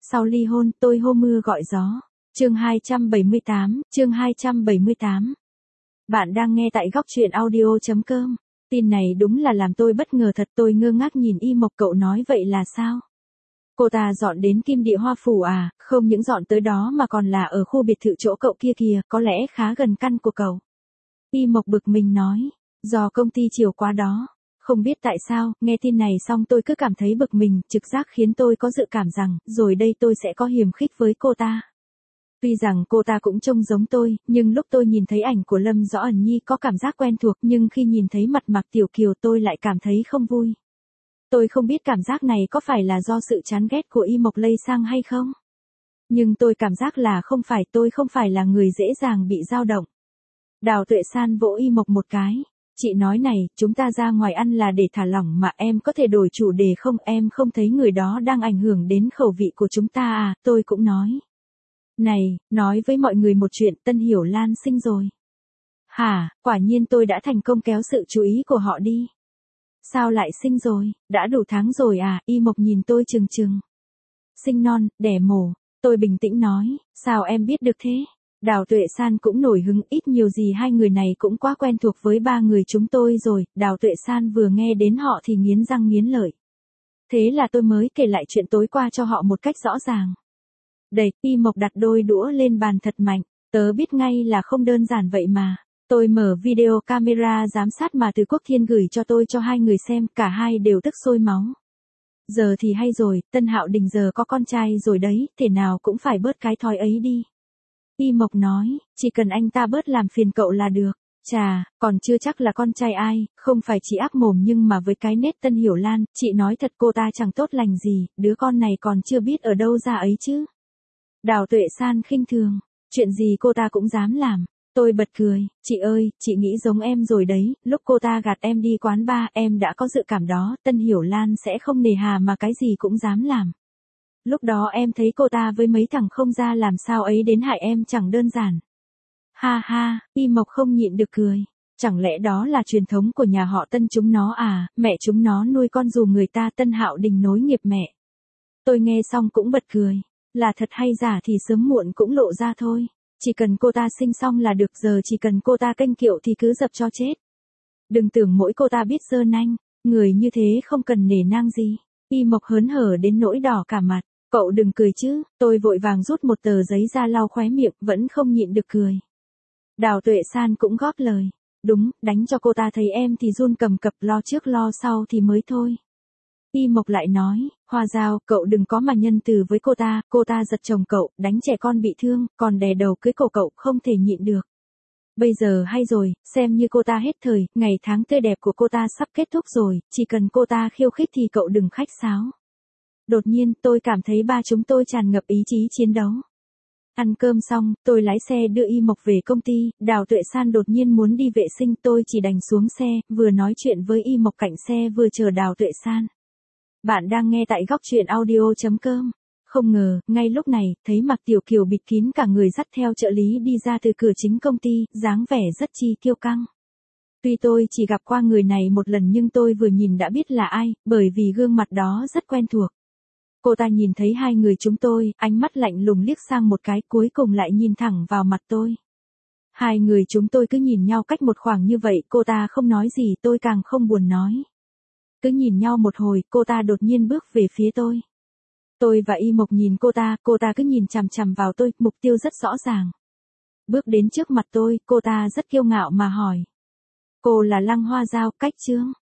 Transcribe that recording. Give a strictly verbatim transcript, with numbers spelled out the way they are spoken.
Sau ly hôn, tôi hô mưa gọi gió. Chương hai trăm bảy mươi tám, chương hai trăm bảy mươi tám. Bạn đang nghe tại góc truyện audio chấm com. Tin này đúng là làm tôi bất ngờ thật, tôi ngơ ngác nhìn Y Mộc. Cậu nói vậy là sao? Cô ta dọn đến Kim Địa Hoa Phủ à? Không những dọn tới đó mà còn là ở khu biệt thự chỗ cậu kia kìa, có lẽ khá gần căn của cậu. Y Mộc bực mình nói, do công ty chiều qua đó. Không biết tại sao, nghe tin này xong tôi cứ cảm thấy bực mình, trực giác khiến tôi có dự cảm rằng, rồi đây tôi sẽ có hiềm khích với cô ta. Tuy rằng cô ta cũng trông giống tôi, nhưng lúc tôi nhìn thấy ảnh của Lâm Rõ Ẩn Nhi có cảm giác quen thuộc, nhưng khi nhìn thấy mặt Mạc Tiểu Kiều tôi lại cảm thấy không vui. Tôi không biết cảm giác này có phải là do sự chán ghét của Y Mộc lây sang hay không? Nhưng tôi cảm giác là không phải, tôi không phải là người dễ dàng bị dao động. Đào Tuệ San vỗ Y Mộc một cái. Chị nói này, chúng ta ra ngoài ăn là để thả lỏng mà, em có thể đổi chủ đề không? Em không thấy người đó đang ảnh hưởng đến khẩu vị của chúng ta à? Tôi cũng nói. Này, nói với mọi người một chuyện, Tân Hiểu Lan sinh rồi. Hả, quả nhiên tôi đã thành công kéo sự chú ý của họ đi. Sao lại sinh rồi, đã đủ tháng rồi à? Y Mộc nhìn tôi trừng trừng. Sinh non, đẻ mổ. Tôi bình tĩnh nói, sao em biết được thế? Đào Tuệ San cũng nổi hứng, ít nhiều gì hai người này cũng quá quen thuộc với ba người chúng tôi rồi. Đào Tuệ San vừa nghe đến họ thì nghiến răng nghiến lợi. Thế là tôi mới kể lại chuyện tối qua cho họ một cách rõ ràng. Đẩy, Y Mộc đặt đôi đũa lên bàn thật mạnh, tớ biết ngay là không đơn giản vậy mà. Tôi mở video camera giám sát mà Từ Quốc Thiên gửi cho tôi cho hai người xem, cả hai đều tức sôi máu. Giờ thì hay rồi, Tân Hạo Đình giờ có con trai rồi đấy, thể nào cũng phải bớt cái thói ấy đi. Y Mộc nói, chỉ cần anh ta bớt làm phiền cậu là được. Chà, còn chưa chắc là con trai ai, không phải chỉ ác mồm nhưng mà với cái nết Tân Hiểu Lan, chị nói thật cô ta chẳng tốt lành gì, đứa con này còn chưa biết ở đâu ra ấy chứ. Đào Tuệ San khinh thường, chuyện gì cô ta cũng dám làm. Tôi bật cười, chị ơi, chị nghĩ giống em rồi đấy, lúc cô ta gạt em đi quán bar, em đã có dự cảm đó, Tân Hiểu Lan sẽ không nề hà mà cái gì cũng dám làm. Lúc đó em thấy cô ta với mấy thằng không ra làm sao ấy đến hại em chẳng đơn giản. Ha ha, Y Mộc không nhịn được cười. Chẳng lẽ đó là truyền thống của nhà họ Tân chúng nó à, mẹ chúng nó nuôi con dù người ta Tân Hạo Đình nối nghiệp mẹ. Tôi nghe xong cũng bật cười. Là thật hay giả thì sớm muộn cũng lộ ra thôi. Chỉ cần cô ta sinh xong là được, giờ chỉ cần cô ta kênh kiệu thì cứ dập cho chết. Đừng tưởng mỗi cô ta biết giơ nanh, người như thế không cần nể nang gì. Y Mộc hớn hở đến nỗi đỏ cả mặt. Cậu đừng cười chứ, tôi vội vàng rút một tờ giấy ra lau khóe miệng, vẫn không nhịn được cười. Đào Tuệ San cũng góp lời. Đúng, đánh cho cô ta thấy em thì run cầm cập, lo trước lo sau thì mới thôi. Y Mộc lại nói, Hoa Giao, cậu đừng có mà nhân từ với cô ta, cô ta giật chồng cậu, đánh trẻ con bị thương, còn đè đầu cưới cổ cậu, không thể nhịn được. Bây giờ hay rồi, xem như cô ta hết thời, ngày tháng tươi đẹp của cô ta sắp kết thúc rồi, chỉ cần cô ta khiêu khích thì cậu đừng khách sáo. Đột nhiên, tôi cảm thấy ba chúng tôi tràn ngập ý chí chiến đấu. Ăn cơm xong, tôi lái xe đưa Y Mộc về công ty, Đào Tuệ San đột nhiên muốn đi vệ sinh, tôi chỉ đành xuống xe, vừa nói chuyện với Y Mộc cạnh xe vừa chờ Đào Tuệ San. Bạn đang nghe tại góc truyện audio chấm com. Không ngờ, ngay lúc này, thấy Mạc Tiểu Kiều bịt kín cả người dắt theo trợ lý đi ra từ cửa chính công ty, dáng vẻ rất chi kiêu căng. Tuy tôi chỉ gặp qua người này một lần nhưng tôi vừa nhìn đã biết là ai, bởi vì gương mặt đó rất quen thuộc. Cô ta nhìn thấy hai người chúng tôi, ánh mắt lạnh lùng liếc sang một cái, cuối cùng lại nhìn thẳng vào mặt tôi. Hai người chúng tôi cứ nhìn nhau cách một khoảng như vậy, cô ta không nói gì, tôi càng không buồn nói. Cứ nhìn nhau một hồi, cô ta đột nhiên bước về phía tôi. Tôi và Y Mộc nhìn cô ta, cô ta cứ nhìn chằm chằm vào tôi, mục tiêu rất rõ ràng. Bước đến trước mặt tôi, cô ta rất kiêu ngạo mà hỏi. Cô là Lăng Hoa Giao, cách chướng.